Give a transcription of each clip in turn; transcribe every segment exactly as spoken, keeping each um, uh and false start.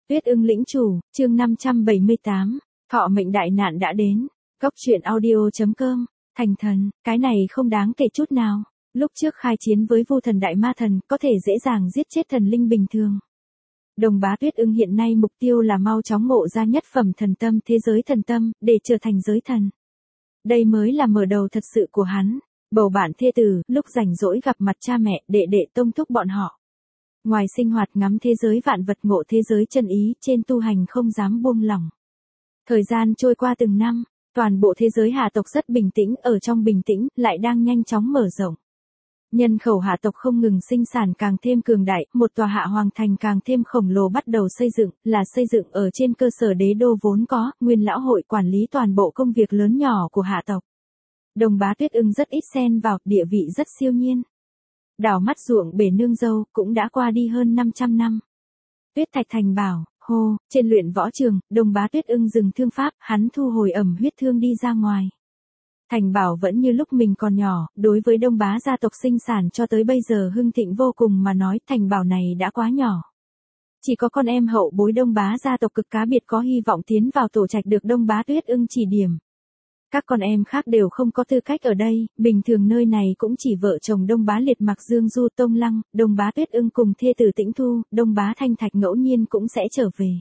Tuyết ưng lĩnh chủ, chương năm trăm bảy mươi tám, thọ mệnh đại nạn đã đến. Góc truyện audio chấm com, thành thần, cái này không đáng kể chút nào. Lúc trước khai chiến với Vu thần đại ma thần, có thể dễ dàng giết chết thần linh bình thường. Đồng bá Tuyết ưng hiện nay mục tiêu là mau chóng ngộ ra nhất phẩm thần tâm thế giới thần tâm, để trở thành giới thần. Đây mới là mở đầu thật sự của hắn. Bầu bạn thê tử, lúc rảnh rỗi gặp mặt cha mẹ, đệ đệ tông thúc bọn họ. Ngoài sinh hoạt ngắm thế giới vạn vật ngộ thế giới chân ý, trên tu hành không dám buông lỏng. Thời gian trôi qua từng năm, toàn bộ thế giới hạ tộc rất bình tĩnh, ở trong bình tĩnh, lại đang nhanh chóng mở rộng. Nhân khẩu hạ tộc không ngừng sinh sản càng thêm cường đại, một tòa hạ hoàng thành càng thêm khổng lồ bắt đầu xây dựng, là xây dựng ở trên cơ sở đế đô vốn có, nguyên lão hội quản lý toàn bộ công việc lớn nhỏ của hạ tộc. Đồng bá Tuyết ưng rất ít xen vào, địa vị rất siêu nhiên. Đảo mắt ruộng bể nương dâu, cũng đã qua đi hơn năm trăm năm. Tuyết Thạch Thành bảo, hô, trên luyện võ trường, đồng bá Tuyết ưng dừng thương pháp, hắn thu hồi ẩm huyết thương đi ra ngoài. Thành bảo vẫn như lúc mình còn nhỏ, đối với đông bá gia tộc sinh sản cho tới bây giờ hưng thịnh vô cùng mà nói, thành bảo này đã quá nhỏ. Chỉ có con em hậu bối đông bá gia tộc cực cá biệt có hy vọng tiến vào tổ trạch được đông bá Tuyết ưng chỉ điểm. Các con em khác đều không có tư cách ở đây, bình thường nơi này cũng chỉ vợ chồng đông bá liệt Mặc Dương Du Tông Lăng, đông bá Tuyết ưng cùng thê tử Tĩnh Thu, đông bá Thanh Thạch ngẫu nhiên cũng sẽ trở về.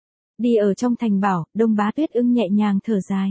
Đi ở trong thành bảo, đông bá Tuyết ưng nhẹ nhàng thở dài.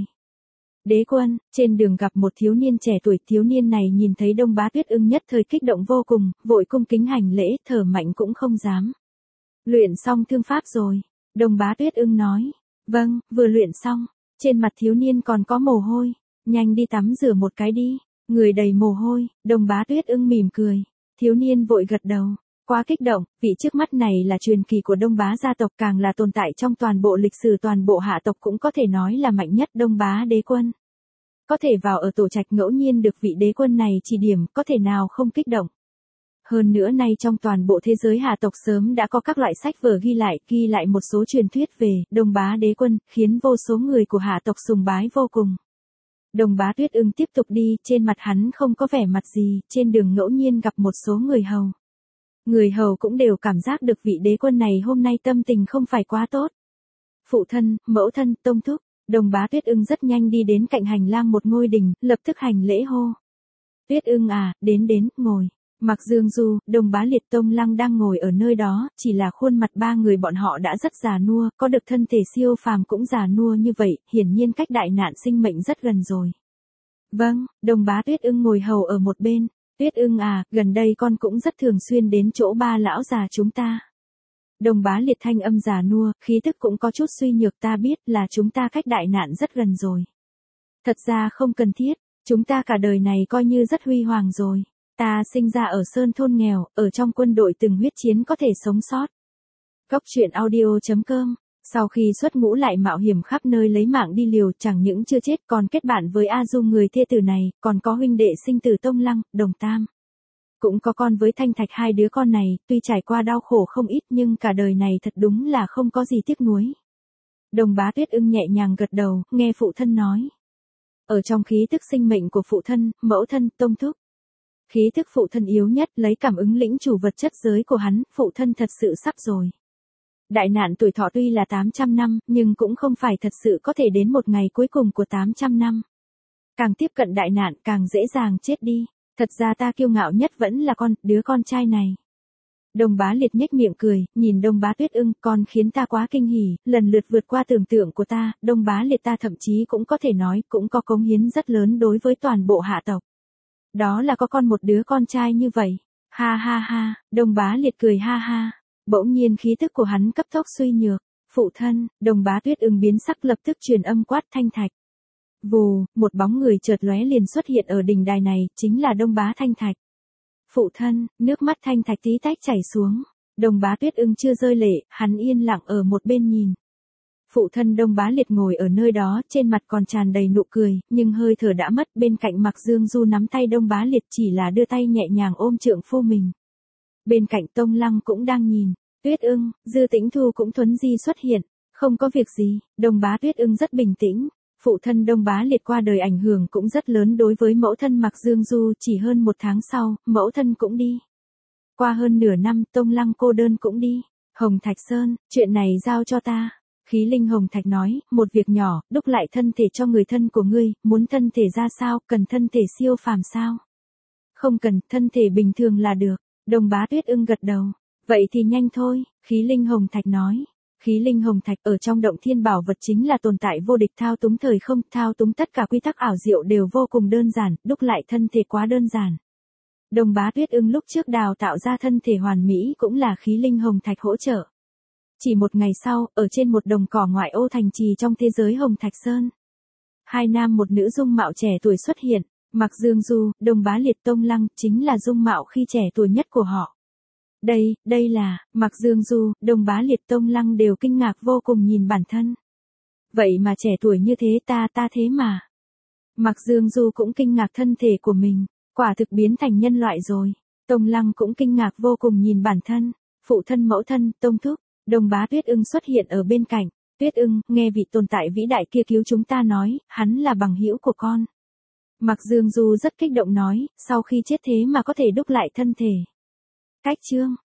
Đế quân, trên đường gặp một thiếu niên trẻ tuổi, thiếu niên này nhìn thấy đông bá Tuyết ưng nhất thời kích động vô cùng, vội cung kính hành lễ, thở mạnh cũng không dám. Luyện xong thương pháp rồi, đông bá Tuyết ưng nói. Vâng, vừa luyện xong. Trên mặt thiếu niên còn có mồ hôi, nhanh đi tắm rửa một cái đi, người đầy mồ hôi, đồng bá Tuyết ưng mỉm cười, thiếu niên vội gật đầu, quá kích động, vị trước mắt này là truyền kỳ của đông bá gia tộc, càng là tồn tại trong toàn bộ lịch sử toàn bộ hạ tộc, cũng có thể nói là mạnh nhất đông bá đế quân. Có thể vào ở tổ trạch ngẫu nhiên được vị đế quân này chỉ điểm, có thể nào không kích động. Hơn nữa nay trong toàn bộ thế giới hạ tộc sớm đã có các loại sách vở ghi lại, ghi lại một số truyền thuyết về Đông bá đế quân, khiến vô số người của hạ tộc sùng bái vô cùng. Đồng bá Tuyết ưng tiếp tục đi, trên mặt hắn không có vẻ mặt gì, trên đường ngẫu nhiên gặp một số người hầu. Người hầu cũng đều cảm giác được vị đế quân này hôm nay tâm tình không phải quá tốt. Phụ thân, mẫu thân, tông thúc, đồng bá Tuyết ưng rất nhanh đi đến cạnh hành lang một ngôi đình, lập tức hành lễ hô. Tuyết ưng à, đến đến, ngồi. Mặc Dương Du, đông bá liệt Tông Lăng đang ngồi ở nơi đó, chỉ là khuôn mặt ba người bọn họ đã rất già nua, có được thân thể siêu phàm cũng già nua như vậy, hiển nhiên cách đại nạn sinh mệnh rất gần rồi. Vâng, đông bá Tuyết ưng ngồi hầu ở một bên. Tuyết ưng à, gần đây con cũng rất thường xuyên đến chỗ ba lão già chúng ta. Đông bá liệt thanh âm già nua, khí thức cũng có chút suy nhược, ta biết là chúng ta cách đại nạn rất gần rồi. Thật ra không cần thiết, chúng ta cả đời này coi như rất huy hoàng rồi. Ta sinh ra ở sơn thôn nghèo, ở trong quân đội từng huyết chiến có thể sống sót. Góc truyện audio chấm com, sau khi xuất ngũ lại mạo hiểm khắp nơi lấy mạng đi liều, chẳng những chưa chết còn kết bạn với A Du người thê tử này, còn có huynh đệ sinh tử Tông Lăng, Đồng Tam. Cũng có con với Thanh Thạch, hai đứa con này, tuy trải qua đau khổ không ít nhưng cả đời này thật đúng là không có gì tiếc nuối. Đồng bá Tuyết ưng nhẹ nhàng gật đầu, nghe phụ thân nói. Ở trong khí tức sinh mệnh của phụ thân, mẫu thân, tông thúc. Khí thức phụ thân yếu nhất, lấy cảm ứng lĩnh chủ vật chất giới của hắn, phụ thân thật sự sắp rồi. Đại nạn tuổi thọ tuy là tám trăm năm, nhưng cũng không phải thật sự có thể đến một ngày cuối cùng của tám trăm năm. Càng tiếp cận đại nạn càng dễ dàng chết đi, thật ra ta kiêu ngạo nhất vẫn là con, đứa con trai này. Đồng bá liệt nhếch miệng cười, nhìn đông bá Tuyết ưng, con khiến ta quá kinh hỉ, lần lượt vượt qua tưởng tượng của ta, đông bá liệt ta thậm chí cũng có thể nói, cũng có cống hiến rất lớn đối với toàn bộ hạ tộc. Đó là có con một đứa con trai như vậy. Ha ha ha, đồng bá liệt cười ha ha. Bỗng nhiên khí tức của hắn cấp tốc suy nhược. Phụ thân, đồng bá Tuyết ưng biến sắc lập tức truyền âm quát Thanh Thạch. Vù, một bóng người chợt lóe liền xuất hiện ở đỉnh đài này, chính là đông bá Thanh Thạch. Phụ thân, nước mắt Thanh Thạch tí tách chảy xuống. Đồng bá Tuyết ưng chưa rơi lệ, hắn yên lặng ở một bên nhìn. Phụ thân đông bá liệt ngồi ở nơi đó, trên mặt còn tràn đầy nụ cười, nhưng hơi thở đã mất, bên cạnh Mặc Dương Du nắm tay đông bá liệt chỉ là đưa tay nhẹ nhàng ôm trượng phu mình. Bên cạnh Tông Lăng cũng đang nhìn, Tuyết ưng, Dư Tĩnh Thu cũng thuấn di xuất hiện, không có việc gì, đông bá Tuyết ưng rất bình tĩnh. Phụ thân đông bá liệt qua đời ảnh hưởng cũng rất lớn đối với mẫu thân Mặc Dương Du, chỉ hơn một tháng sau, mẫu thân cũng đi. Qua hơn nửa năm, Tông Lăng cô đơn cũng đi. Hồng Thạch Sơn, chuyện này giao cho ta. Khí linh Hồng Thạch nói, một việc nhỏ, đúc lại thân thể cho người thân của ngươi, muốn thân thể ra sao, cần thân thể siêu phàm sao? Không cần, thân thể bình thường là được. Đồng Bá Tuyết ưng gật đầu. Vậy thì nhanh thôi, khí linh Hồng Thạch nói. Khí linh Hồng Thạch ở trong động thiên bảo vật chính là tồn tại vô địch thao túng thời không, thao túng tất cả quy tắc ảo diệu đều vô cùng đơn giản, đúc lại thân thể quá đơn giản. Đồng Bá Tuyết ưng lúc trước đào tạo ra thân thể hoàn mỹ cũng là khí linh Hồng Thạch hỗ trợ. Chỉ một ngày sau, ở trên một đồng cỏ ngoại ô thành trì trong thế giới Hồng Thạch Sơn. Hai nam một nữ dung mạo trẻ tuổi xuất hiện, Mặc Dương Du, Đồng Bá Liệt Tông Lăng, chính là dung mạo khi trẻ tuổi nhất của họ. Đây, đây là, Mặc Dương Du, Đồng Bá Liệt Tông Lăng đều kinh ngạc vô cùng nhìn bản thân. Vậy mà trẻ tuổi như thế ta ta thế mà. Mặc Dương Du cũng kinh ngạc thân thể của mình, quả thực biến thành nhân loại rồi. Tông Lăng cũng kinh ngạc vô cùng nhìn bản thân, phụ thân mẫu thân, Tông Thúc. Đồng Bá Tuyết ưng xuất hiện ở bên cạnh. Tuyết ưng, nghe vị tồn tại vĩ đại kia cứu chúng ta nói, hắn là bằng hữu của con. Mặc Dương Du rất kích động nói, sau khi chết thế mà có thể đúc lại thân thể. Cách chương